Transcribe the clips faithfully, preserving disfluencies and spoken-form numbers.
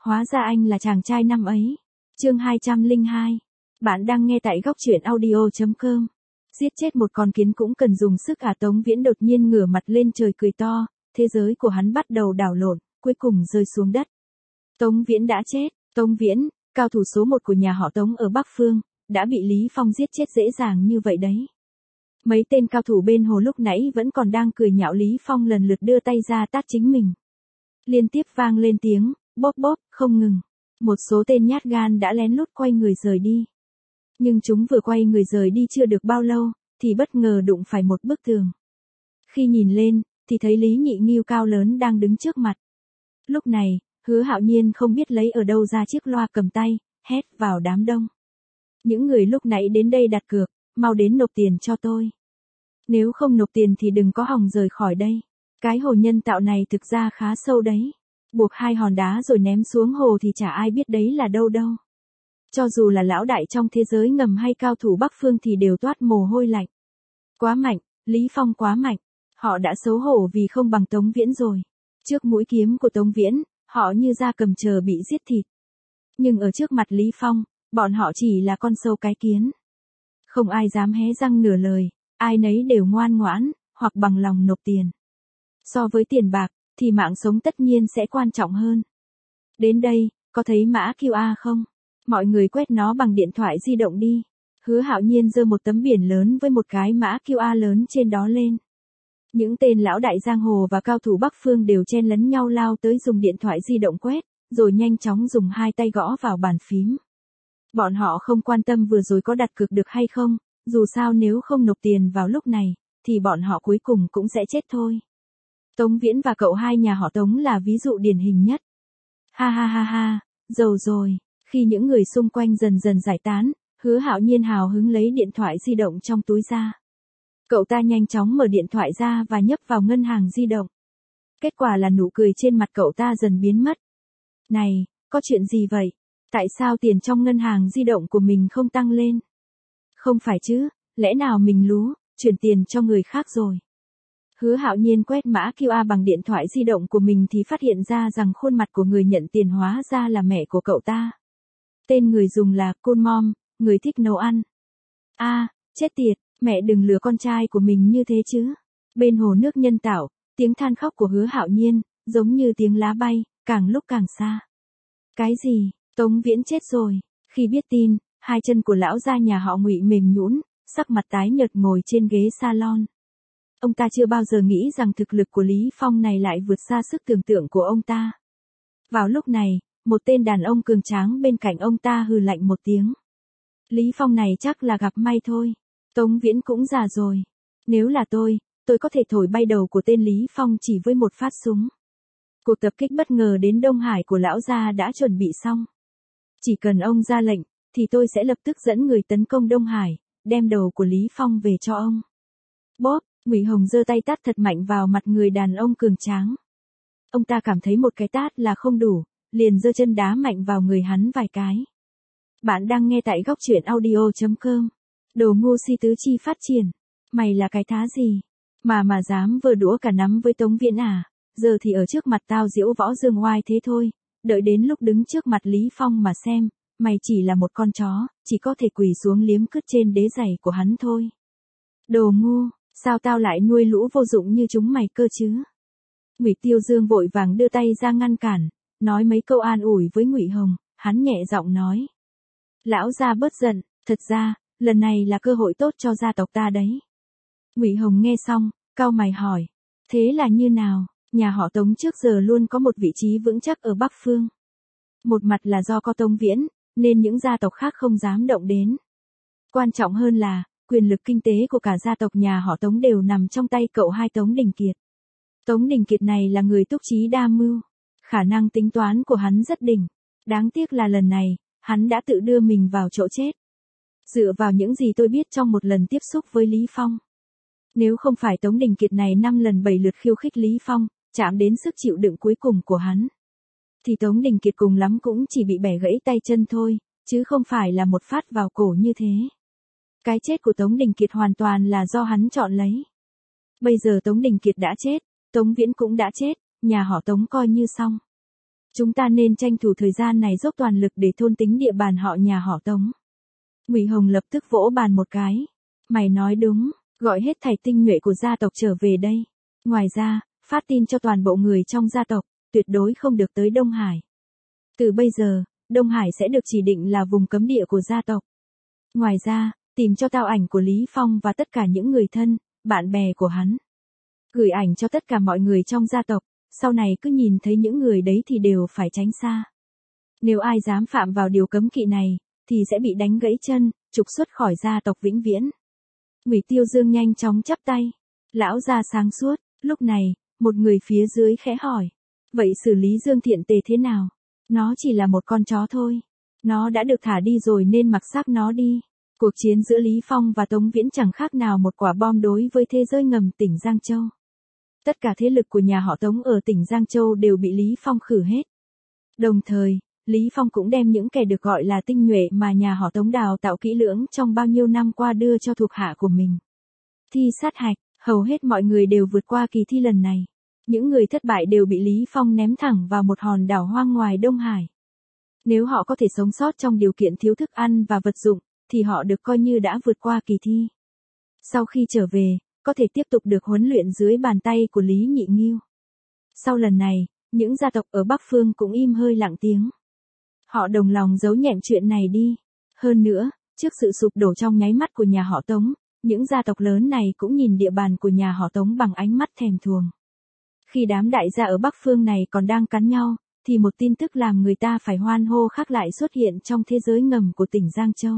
Hóa ra anh là chàng trai năm ấy. Chương hai trăm lẻ hai. Bạn đang nghe tại góc truyện audio chấm com. Giết chết một con kiến cũng cần dùng sức à? Tống Viễn đột nhiên ngửa mặt lên trời cười to, thế giới của hắn bắt đầu đảo lộn, cuối cùng rơi xuống đất. Tống Viễn đã chết. Tống Viễn, cao thủ số một của nhà họ Tống ở Bắc Phương, đã bị Lý Phong giết chết dễ dàng như vậy đấy. Mấy tên cao thủ bên hồ lúc nãy vẫn còn đang cười nhạo Lý Phong lần lượt đưa tay ra tát chính mình. Liên tiếp vang lên tiếng, bóp bóp, không ngừng. Một số tên nhát gan đã lén lút quay người rời đi. Nhưng chúng vừa quay người rời đi chưa được bao lâu, thì bất ngờ đụng phải một bức tường. Khi nhìn lên, thì thấy Lý Nhị Nghiêu cao lớn đang đứng trước mặt. Lúc này, Hứa Hạo Nhiên không biết lấy ở đâu ra chiếc loa cầm tay, hét vào đám đông. Những người lúc nãy đến đây đặt cược, mau đến nộp tiền cho tôi. Nếu không nộp tiền thì đừng có hòng rời khỏi đây. Cái hồ nhân tạo này thực ra khá sâu đấy. Buộc hai hòn đá rồi ném xuống hồ thì chả ai biết đấy là đâu đâu. Cho dù là lão đại trong thế giới ngầm hay cao thủ Bắc Phương thì đều toát mồ hôi lạnh. Quá mạnh, Lý Phong quá mạnh. Họ đã xấu hổ vì không bằng Tống Viễn rồi. Trước mũi kiếm của Tống Viễn, họ như da cầm chờ bị giết thịt. Nhưng ở trước mặt Lý Phong, bọn họ chỉ là con sâu cái kiến. Không ai dám hé răng nửa lời, ai nấy đều ngoan ngoãn, hoặc bằng lòng nộp tiền. So với tiền bạc, thì mạng sống tất nhiên sẽ quan trọng hơn. Đến đây, có thấy mã quy rờ không? Mọi người quét nó bằng điện thoại di động đi. Hứa Hạo Nhiên giơ một tấm biển lớn với một cái mã quy rờ lớn trên đó lên. Những tên lão đại giang hồ và cao thủ Bắc Phương đều chen lấn nhau lao tới dùng điện thoại di động quét, rồi nhanh chóng dùng hai tay gõ vào bàn phím. Bọn họ không quan tâm vừa rồi có đặt cược được hay không, dù sao nếu không nộp tiền vào lúc này, thì bọn họ cuối cùng cũng sẽ chết thôi. Tống Viễn và cậu hai nhà họ Tống là ví dụ điển hình nhất. Ha ha ha ha, giàu rồi. Khi những người xung quanh dần dần giải tán, Hứa Hạo Nhiên hào hứng lấy điện thoại di động trong túi ra. Cậu ta nhanh chóng mở điện thoại ra và nhấp vào ngân hàng di động. Kết quả là nụ cười trên mặt cậu ta dần biến mất. Này, có chuyện gì vậy? Tại sao tiền trong ngân hàng di động của mình không tăng lên? Không phải chứ, lẽ nào mình lú, chuyển tiền cho người khác rồi? Hứa Hạo Nhiên quét mã quy rờ bằng điện thoại di động của mình thì phát hiện ra rằng khuôn mặt của người nhận tiền hóa ra là mẹ của cậu ta. Tên người dùng là Côn Mom, người thích nấu ăn. A, à, chết tiệt, mẹ đừng lừa con trai của mình như thế chứ. Bên hồ nước nhân tạo, tiếng than khóc của Hứa Hạo Nhiên, giống như tiếng lá bay, càng lúc càng xa. Cái gì? Tống Viễn chết rồi. Khi biết tin, hai chân của lão gia nhà họ Ngụy mềm nhũn, sắc mặt tái nhợt ngồi trên ghế salon. Ông ta chưa bao giờ nghĩ rằng thực lực của Lý Phong này lại vượt xa sức tưởng tượng của ông ta. Vào lúc này, một tên đàn ông cường tráng bên cạnh ông ta hừ lạnh một tiếng. Lý Phong này chắc là gặp may thôi. Tống Viễn cũng già rồi. Nếu là tôi, tôi có thể thổi bay đầu của tên Lý Phong chỉ với một phát súng. Cuộc tập kích bất ngờ đến Đông Hải của lão gia đã chuẩn bị xong. Chỉ cần ông ra lệnh, thì tôi sẽ lập tức dẫn người tấn công Đông Hải, đem đầu của Lý Phong về cho ông. Bóp, Ngụy Hồng giơ tay tát thật mạnh vào mặt người đàn ông cường tráng. Ông ta cảm thấy một cái tát là không đủ, liền giơ chân đá mạnh vào người hắn vài cái. Bạn đang nghe tại góc truyện audio chấm com. Đồ ngu si tứ chi phát triển. Mày là cái thá gì? Mà mà dám vơ đũa cả nắm với Tống Viễn à? Giờ thì ở trước mặt tao diễu võ dương oai thế thôi. Đợi đến lúc đứng trước mặt Lý Phong mà xem, mày chỉ là một con chó, chỉ có thể quỳ xuống liếm cứt trên đế giày của hắn thôi. Đồ ngu, sao tao lại nuôi lũ vô dụng như chúng mày cơ chứ? Ngụy Tiêu Dương vội vàng đưa tay ra ngăn cản, nói mấy câu an ủi với Ngụy Hồng, hắn nhẹ giọng nói. Lão gia bớt giận, thật ra, lần này là cơ hội tốt cho gia tộc ta đấy. Ngụy Hồng nghe xong, cau mày hỏi, thế là như nào? Nhà họ Tống trước giờ luôn có một vị trí vững chắc ở Bắc Phương. Một mặt là do có Tống Viễn, nên những gia tộc khác không dám động đến. Quan trọng hơn là, quyền lực kinh tế của cả gia tộc nhà họ Tống đều nằm trong tay cậu hai Tống Đình Kiệt. Tống Đình Kiệt này là người túc trí đa mưu. Khả năng tính toán của hắn rất đỉnh. Đáng tiếc là lần này, hắn đã tự đưa mình vào chỗ chết. Dựa vào những gì tôi biết trong một lần tiếp xúc với Lý Phong. Nếu không phải Tống Đình Kiệt này năm lần bảy lượt khiêu khích Lý Phong, chạm đến sức chịu đựng cuối cùng của hắn, thì Tống Đình Kiệt cùng lắm cũng chỉ bị bẻ gãy tay chân thôi, chứ không phải là một phát vào cổ như thế. Cái chết của Tống Đình Kiệt hoàn toàn là do hắn chọn lấy. Bây giờ Tống Đình Kiệt đã chết, Tống Viễn cũng đã chết, nhà họ Tống coi như xong. Chúng ta nên tranh thủ thời gian này dốc toàn lực để thôn tính địa bàn họ nhà họ Tống. Ngụy Hồng lập tức vỗ bàn một cái. Mày nói đúng, gọi hết thảy tinh nhuệ của gia tộc trở về đây. Ngoài ra, phát tin cho toàn bộ người trong gia tộc, tuyệt đối không được tới Đông Hải. Từ bây giờ, Đông Hải sẽ được chỉ định là vùng cấm địa của gia tộc. Ngoài ra, tìm cho tao ảnh của Lý Phong và tất cả những người thân, bạn bè của hắn. Gửi ảnh cho tất cả mọi người trong gia tộc, sau này cứ nhìn thấy những người đấy thì đều phải tránh xa. Nếu ai dám phạm vào điều cấm kỵ này, thì sẽ bị đánh gãy chân, trục xuất khỏi gia tộc vĩnh viễn. Ngụy Tiêu Dương nhanh chóng chắp tay. Lão gia sáng suốt, lúc này, một người phía dưới khẽ hỏi. Vậy xử lý Dương Thiện Tề thế nào? Nó chỉ là một con chó thôi. Nó đã được thả đi rồi nên mặc xác nó đi. Cuộc chiến giữa Lý Phong và Tống Viễn chẳng khác nào một quả bom đối với thế giới ngầm tỉnh Giang Châu. Tất cả thế lực của nhà họ Tống ở tỉnh Giang Châu đều bị Lý Phong khử hết. Đồng thời, Lý Phong cũng đem những kẻ được gọi là tinh nhuệ mà nhà họ Tống đào tạo kỹ lưỡng trong bao nhiêu năm qua đưa cho thuộc hạ của mình. Thi sát hạch, hầu hết mọi người đều vượt qua kỳ thi lần này. Những người thất bại đều bị Lý Phong ném thẳng vào một hòn đảo hoang ngoài Đông Hải. Nếu họ có thể sống sót trong điều kiện thiếu thức ăn và vật dụng, thì họ được coi như đã vượt qua kỳ thi. Sau khi trở về, có thể tiếp tục được huấn luyện dưới bàn tay của Lý Nhị Nghiêu. Sau lần này, những gia tộc ở Bắc Phương cũng im hơi lặng tiếng. Họ đồng lòng giấu nhẹm chuyện này đi. Hơn nữa, trước sự sụp đổ trong nháy mắt của nhà họ Tống, những gia tộc lớn này cũng nhìn địa bàn của nhà họ Tống bằng ánh mắt thèm thuồng. Khi đám đại gia ở Bắc Phương này còn đang cắn nhau, thì một tin tức làm người ta phải hoan hô khác lại xuất hiện trong thế giới ngầm của tỉnh Giang Châu.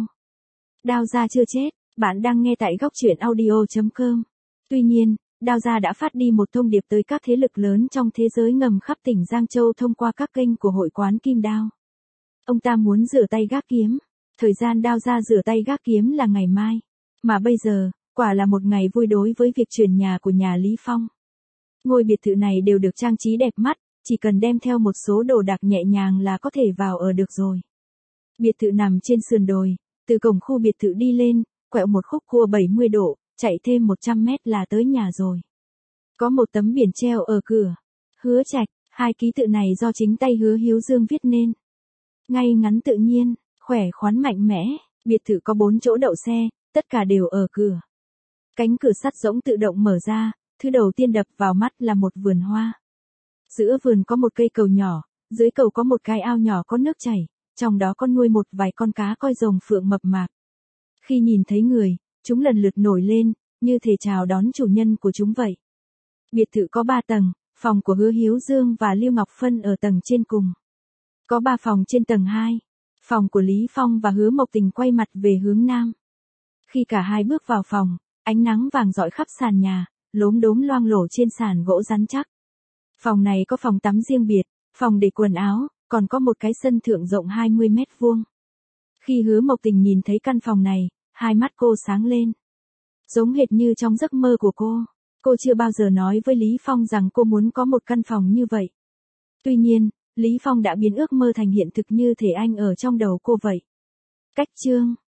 Đao gia chưa chết, bạn đang nghe tại góc truyện audio chấm com. Tuy nhiên, Đao gia đã phát đi một thông điệp tới các thế lực lớn trong thế giới ngầm khắp tỉnh Giang Châu thông qua các kênh của hội quán Kim Đao. Ông ta muốn rửa tay gác kiếm. Thời gian Đao gia rửa tay gác kiếm là ngày mai. Mà bây giờ, quả là một ngày vui đối với việc chuyển nhà của nhà Lý Phong. Ngôi biệt thự này đều được trang trí đẹp mắt, chỉ cần đem theo một số đồ đạc nhẹ nhàng là có thể vào ở được rồi. Biệt thự nằm trên sườn đồi, từ cổng khu biệt thự đi lên, quẹo một khúc cua bảy mươi độ, chạy thêm một trăm mét là tới nhà rồi. Có một tấm biển treo ở cửa. Hứa Trạch, hai ký tự này do chính tay Hứa Hiếu Dương viết nên. Ngay ngắn tự nhiên, khỏe khoắn mạnh mẽ, biệt thự có bốn chỗ đậu xe, tất cả đều ở cửa. Cánh cửa sắt rỗng tự động mở ra, thứ đầu tiên đập vào mắt là một vườn hoa. Giữa vườn có một cây cầu nhỏ, dưới cầu có một cái ao nhỏ có nước chảy, trong đó có nuôi một vài con cá coi rồng phượng mập mạp. Khi nhìn thấy người, chúng lần lượt nổi lên, như thể chào đón chủ nhân của chúng vậy. Biệt thự có ba tầng, phòng của Hứa Hiếu Dương và Lưu Ngọc Phân ở tầng trên cùng. Có ba phòng trên tầng hai. Phòng của Lý Phong và Hứa Mộc Tình quay mặt về hướng nam. Khi cả hai bước vào phòng, ánh nắng vàng rọi khắp sàn nhà, lốm đốm loang lổ trên sàn gỗ rắn chắc. Phòng này có phòng tắm riêng biệt, phòng để quần áo, còn có một cái sân thượng rộng hai mươi mét vuông. Khi Hứa Mộc Tình nhìn thấy căn phòng này, hai mắt cô sáng lên. Giống hệt như trong giấc mơ của cô. Cô chưa bao giờ nói với Lý Phong rằng cô muốn có một căn phòng như vậy. Tuy nhiên, Lý Phong đã biến ước mơ thành hiện thực như thể anh ở trong đầu cô vậy. Cách chương